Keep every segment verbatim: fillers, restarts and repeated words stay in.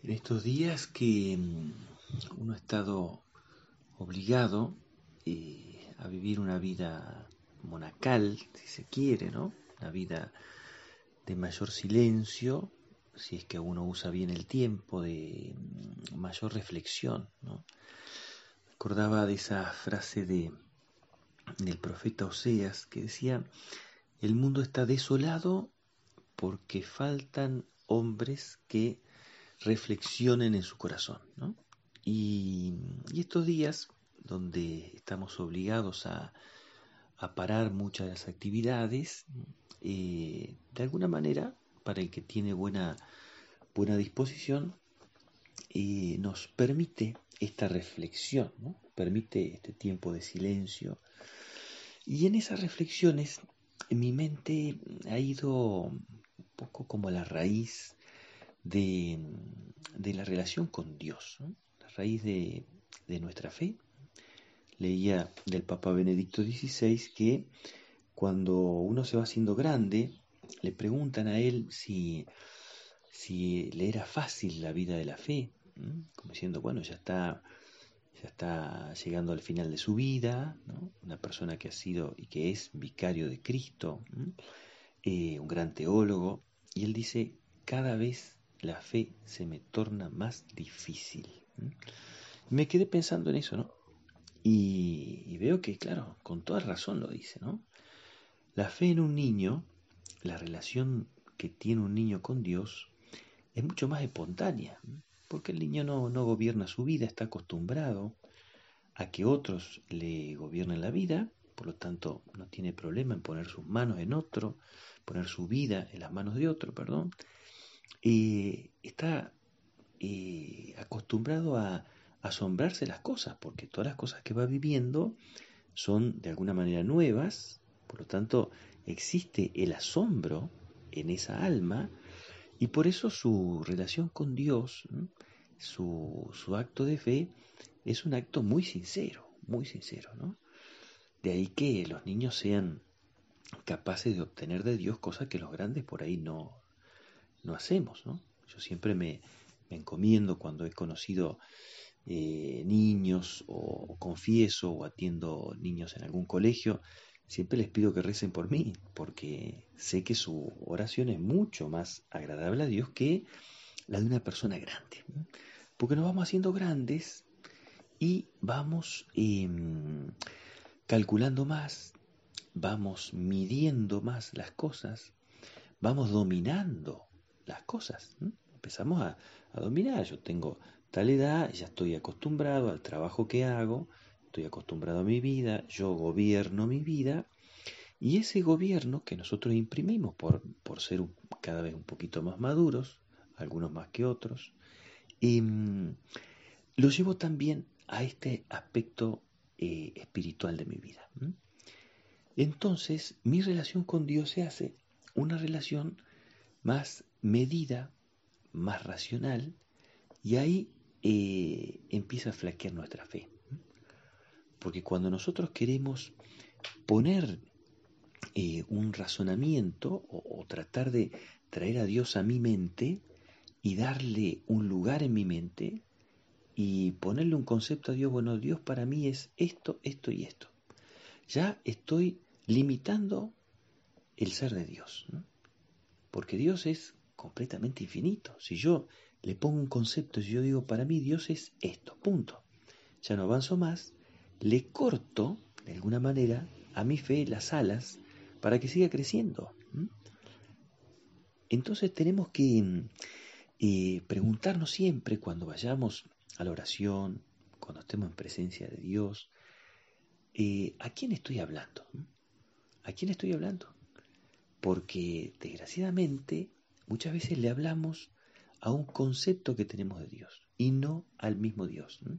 En estos días que mm, uno ha estado obligado eh, a vivir una vida monacal, si se quiere, ¿no? Una vida de mayor silencio, si es que uno usa bien el tiempo, de mm, mayor reflexión, ¿no? Recordaba de esa frase de, del profeta Oseas que decía: el mundo está desolado porque faltan hombres que reflexionen en su corazón, ¿no? Y, y estos días donde estamos obligados a, a parar muchas de las actividades, eh, de alguna manera, para el que tiene buena, buena disposición, eh, nos permite esta reflexión, ¿no? Permite este tiempo de silencio. Y en esas reflexiones, mi mente ha ido un poco como a la raíz de, de la relación con Dios, ¿no? La raíz de, de nuestra fe. Leía del Papa Benedicto dieciséis que cuando uno se va haciendo grande, le preguntan a él si, si le era fácil la vida de la fe, ¿no? Como diciendo, bueno, ya está, ya está llegando al final de su vida, ¿no? Una persona que ha sido y que es vicario de Cristo, ¿no? Eh, un gran teólogo, y él dice: cada vez la fe se me torna más difícil. ¿Mm? Me quedé pensando en eso, ¿no? Y, y veo que, claro, con toda razón lo dice, ¿no? La fe en un niño, la relación que tiene un niño con Dios, es mucho más espontánea, ¿m? Porque el niño no, no gobierna su vida, está acostumbrado a que otros le gobiernen la vida, por lo tanto no tiene problema en poner sus manos en otro, poner su vida en las manos de otro, perdón. Eh, está eh, acostumbrado a asombrarse las cosas, porque todas las cosas que va viviendo son de alguna manera nuevas, por lo tanto existe el asombro en esa alma, y por eso su relación con Dios, ¿m? su, su acto de fe, es un acto muy sincero, muy sincero, ¿no? De ahí que los niños sean capaces de obtener de Dios cosas que los grandes por ahí no, no hacemos, ¿no? Yo siempre me, me encomiendo cuando he conocido eh, niños o, o confieso o atiendo niños en algún colegio, siempre les pido que recen por mí, porque sé que su oración es mucho más agradable a Dios que la de una persona grande, ¿no? Porque nos vamos haciendo grandes y vamos eh, calculando más, vamos midiendo más las cosas, vamos dominando las cosas, ¿no? Empezamos a, a dominar. Yo tengo tal edad, ya estoy acostumbrado al trabajo que hago, estoy acostumbrado a mi vida, yo gobierno mi vida, y ese gobierno que nosotros imprimimos por, por ser un, cada vez un poquito más maduros, algunos más que otros, eh, lo llevo también a este aspecto eh, espiritual de mi vida. ¿M? Entonces, mi relación con Dios se hace una relación más medida, más racional, y ahí eh, empieza a flaquear nuestra fe. Porque cuando nosotros queremos poner eh, un razonamiento o, o tratar de traer a Dios a mi mente y darle un lugar en mi mente y ponerle un concepto a Dios, bueno, Dios para mí es esto, esto y esto, ya estoy limitando el ser de Dios, ¿no? Porque Dios es completamente infinito. Si yo le pongo un concepto, si yo digo para mí Dios es esto, punto, ya no avanzo más, le corto de alguna manera a mi fe las alas para que siga creciendo. ¿M? Entonces tenemos que eh, preguntarnos siempre cuando vayamos a la oración, cuando estemos en presencia de Dios, eh, ¿a quién estoy hablando? ¿M? ¿A quién estoy hablando? Porque desgraciadamente muchas veces le hablamos a un concepto que tenemos de Dios y no al mismo Dios. ¿M?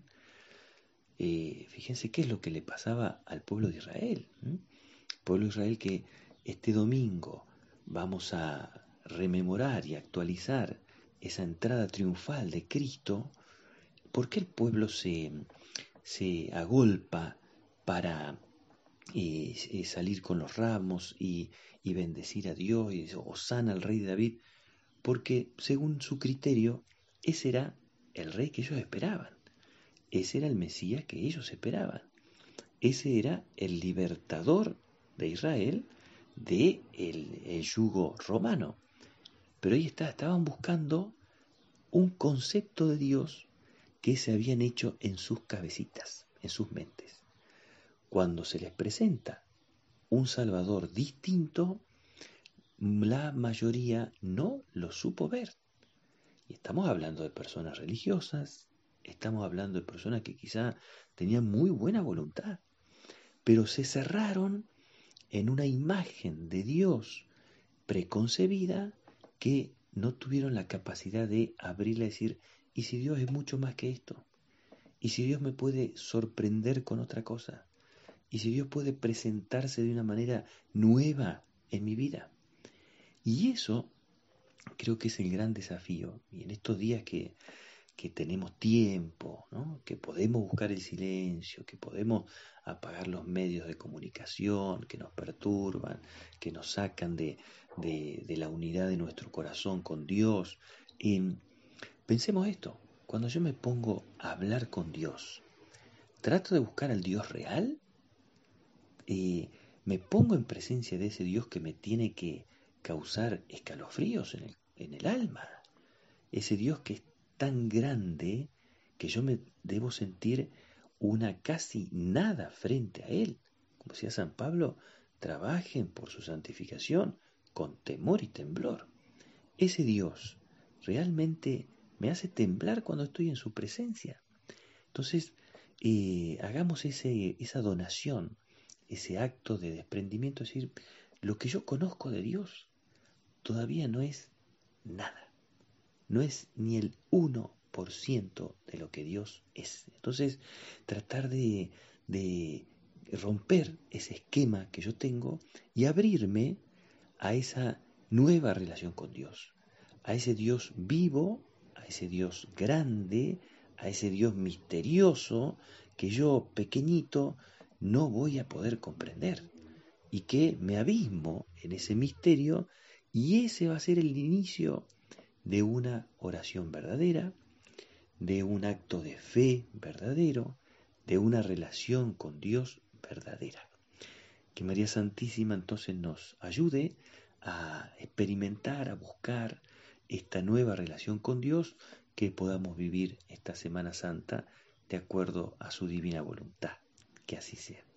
Eh, fíjense qué es lo que le pasaba al pueblo de Israel. ¿M? El pueblo de Israel que este domingo vamos a rememorar y actualizar esa entrada triunfal de Cristo. ¿Por qué el pueblo se, se agolpa para eh, eh, salir con los ramos y, y bendecir a Dios y dice, Hosana al rey de David? Porque según su criterio Ese era el rey que ellos esperaban. Ese era el Mesías que ellos esperaban. Ese era el libertador de Israel de el, el yugo romano. Pero ahí está, estaban buscando un concepto de Dios que se habían hecho en sus cabecitas, en sus mentes. Cuando se les presenta un Salvador distinto, la mayoría no lo supo ver. Y estamos hablando de personas religiosas, estamos hablando de personas que quizá tenían muy buena voluntad, pero se cerraron en una imagen de Dios preconcebida que no tuvieron la capacidad de abrirla y decir, ¿y si Dios es mucho más que esto? ¿Y si Dios me puede sorprender con otra cosa? ¿Y si Dios puede presentarse de una manera nueva en mi vida? Y eso creo que es el gran desafío. Y en estos días que, que tenemos tiempo, ¿no? Que podemos buscar el silencio, que podemos apagar los medios de comunicación que nos perturban, que nos sacan de, de, de la unidad de nuestro corazón con Dios. Y pensemos esto, cuando yo me pongo a hablar con Dios, trato de buscar al Dios real, eh, me pongo en presencia de ese Dios que me tiene que causar escalofríos en el, en el alma, ese Dios que es tan grande que yo me debo sentir una casi nada frente a Él. Como decía San Pablo, trabajen por su santificación con temor y temblor. Ese Dios realmente me hace temblar cuando estoy en su presencia. Entonces, eh, hagamos ese, esa donación, ese acto de desprendimiento, es decir, lo que yo conozco de Dios todavía no es nada, no es ni el uno por ciento de lo que Dios es. Entonces, tratar de, de romper ese esquema que yo tengo y abrirme a esa nueva relación con Dios, a ese Dios vivo, a ese Dios grande, a ese Dios misterioso que yo, pequeñito, no voy a poder comprender y que me abismo en ese misterio y ese va a ser el inicio de una oración verdadera, de un acto de fe verdadero, de una relación con Dios verdadera. Que María Santísima entonces nos ayude a experimentar, a buscar esta nueva relación con Dios, que podamos vivir esta Semana Santa de acuerdo a su divina voluntad. Que así sea.